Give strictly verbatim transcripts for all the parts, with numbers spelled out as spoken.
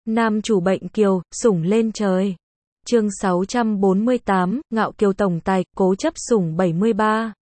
Nam chủ bệnh kiều, sủng lên trời. Chương sáu trăm bốn mươi tám, ngạo kiều tổng tài, cố chấp sủng bảy mươi ba.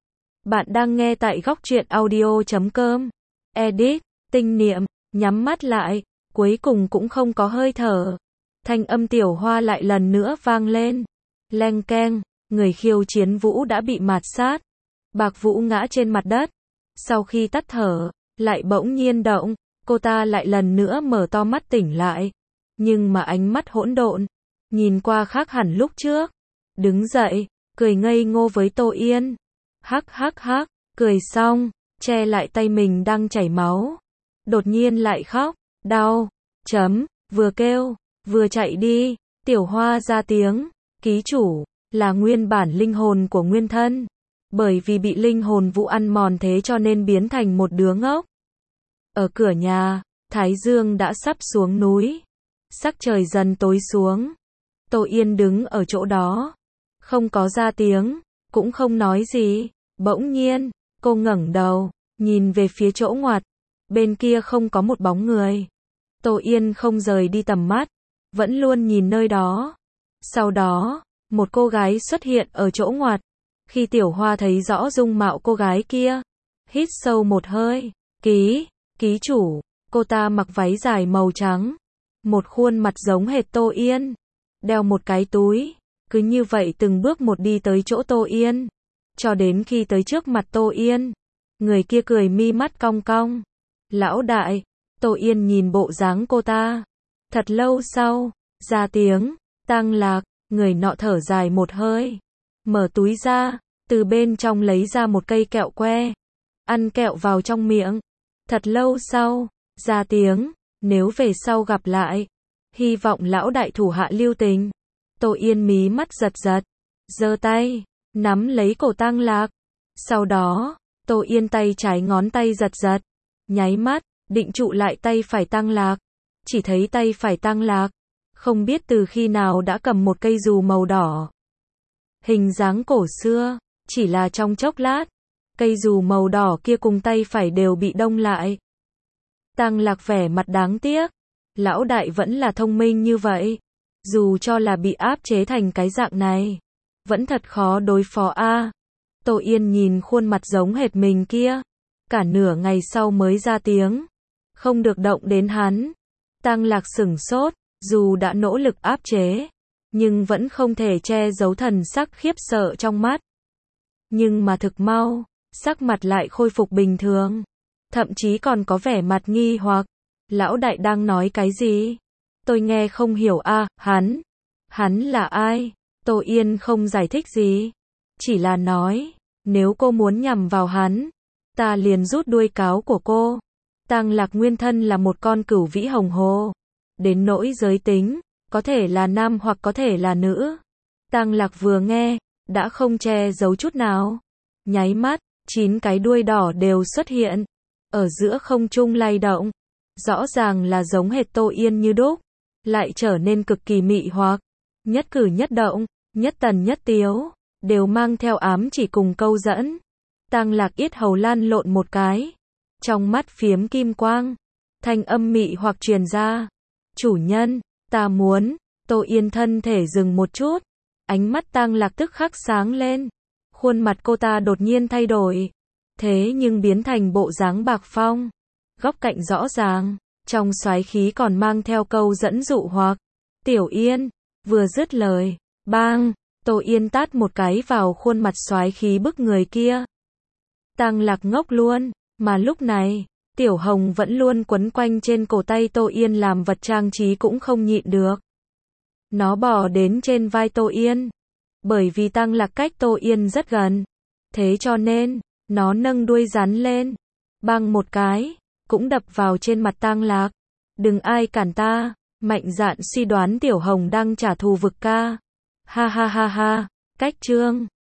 Bạn đang nghe tại góc truyện audio chấm com. Edit, tinh niệm, nhắm mắt lại, cuối cùng cũng không có hơi thở. Thanh âm Tiểu Hoa lại lần nữa vang lên. Leng keng, người khiêu chiến Vũ đã bị mạt sát. Bạc Vũ ngã trên mặt đất. Sau khi tắt thở, lại bỗng nhiên động, cô ta lại lần nữa mở to mắt tỉnh lại. Nhưng mà ánh mắt hỗn độn, nhìn qua khác hẳn lúc trước. Đứng dậy, cười ngây ngô với Tô Yên. Hắc hắc hắc, cười xong, che lại tay mình đang chảy máu. Đột nhiên lại khóc, đau, chấm, vừa kêu, vừa chạy đi. Tiểu Hoa ra tiếng, ký chủ, là nguyên bản linh hồn của nguyên thân. Bởi vì bị linh hồn Vũ ăn mòn thế cho nên biến thành một đứa ngốc. Ở cửa nhà, Thái Dương đã sắp xuống núi. Sắc trời dần tối xuống. Tô Yên đứng ở chỗ đó. Không có ra tiếng, cũng không nói gì. Bỗng nhiên, cô ngẩng đầu, nhìn về phía chỗ ngoặt. Bên kia không có một bóng người. Tô Yên không rời đi tầm mắt, vẫn luôn nhìn nơi đó. Sau đó, một cô gái xuất hiện ở chỗ ngoặt. Khi Tiểu Hoa thấy rõ dung mạo cô gái kia, hít sâu một hơi. Ký, ký chủ, cô ta mặc váy dài màu trắng. Một khuôn mặt giống hệt Tô Yên. Đeo một cái túi. Cứ như vậy từng bước một đi tới chỗ Tô Yên. Cho đến khi tới trước mặt Tô Yên. Người kia cười mi mắt cong cong. Lão đại. Tô Yên nhìn bộ dáng cô ta. Thật lâu sau, ra tiếng, Tăng Lạc. Người nọ thở dài một hơi. Mở túi ra, từ bên trong lấy ra một cây kẹo que. Ăn kẹo vào trong miệng. Thật lâu sau, ra tiếng, nếu về sau gặp lại, hy vọng lão đại thủ hạ lưu tình. Tô Yên mí mắt giật giật, giơ tay, nắm lấy cổ Tăng Lạc. Sau đó, Tô Yên tay trái ngón tay giật giật, nháy mắt, định trụ lại tay phải Tăng Lạc. Chỉ thấy tay phải Tăng Lạc, không biết từ khi nào đã cầm một cây dù màu đỏ. Hình dáng cổ xưa, chỉ là trong chốc lát, cây dù màu đỏ kia cùng tay phải đều bị đông lại. Tăng Lạc vẻ mặt đáng tiếc, lão đại vẫn là thông minh như vậy, dù cho là bị áp chế thành cái dạng này, vẫn thật khó đối phó a. À. Tô Yên nhìn khuôn mặt giống hệt mình kia, cả nửa ngày sau mới ra tiếng, không được động đến hắn. Tăng Lạc sửng sốt, dù đã nỗ lực áp chế, nhưng vẫn không thể che giấu thần sắc khiếp sợ trong mắt. Nhưng mà thực mau, sắc mặt lại khôi phục bình thường. Thậm chí còn có vẻ mặt nghi hoặc. Lão đại đang nói cái gì? Tôi nghe không hiểu a. À, hắn. Hắn là ai? Tô Yên không giải thích gì. Chỉ là nói, nếu cô muốn nhằm vào hắn, ta liền rút đuôi cáo của cô. Tăng Lạc nguyên thân là một con cửu vĩ hồng hồ. Đến nỗi giới tính, có thể là nam hoặc có thể là nữ. Tăng Lạc vừa nghe, đã không che giấu chút nào. Nháy mắt, chín cái đuôi đỏ đều xuất hiện. Ở giữa không trung lay động. Rõ ràng là giống hệt Tô Yên như đúc. Lại trở nên cực kỳ mị hoặc. Nhất cử nhất động, nhất tần nhất tiếu, đều mang theo ám chỉ cùng câu dẫn. Tăng Lạc yết hầu lan lộn một cái. Trong mắt phiếm kim quang. Thanh âm mị hoặc truyền ra. Chủ nhân, ta muốn. Tô Yên thân thể dừng một chút. Ánh mắt Tăng Lạc tức khắc sáng lên. Khuôn mặt cô ta đột nhiên thay đổi. Thế nhưng biến thành bộ dáng bạc phong. Góc cạnh rõ ràng. Trong xoáy khí còn mang theo câu dẫn dụ hoặc. Tiểu Yên. Vừa dứt lời. Bang. Tô Yên tát một cái vào khuôn mặt xoáy khí bức người kia. Tăng Lạc ngốc luôn. Mà lúc này, Tiểu Hồng vẫn luôn quấn quanh trên cổ tay Tô Yên làm vật trang trí cũng không nhịn được. Nó bò đến trên vai Tô Yên. Bởi vì Tăng Lạc cách Tô Yên rất gần. Thế cho nên, nó nâng đuôi rắn lên. Bang một cái, cũng đập vào trên mặt Tăng Lạc. Đừng ai cản ta. Mạnh dạn suy đoán Tiểu Hồng đang trả thù vực ca. Ha ha ha ha, cách chương.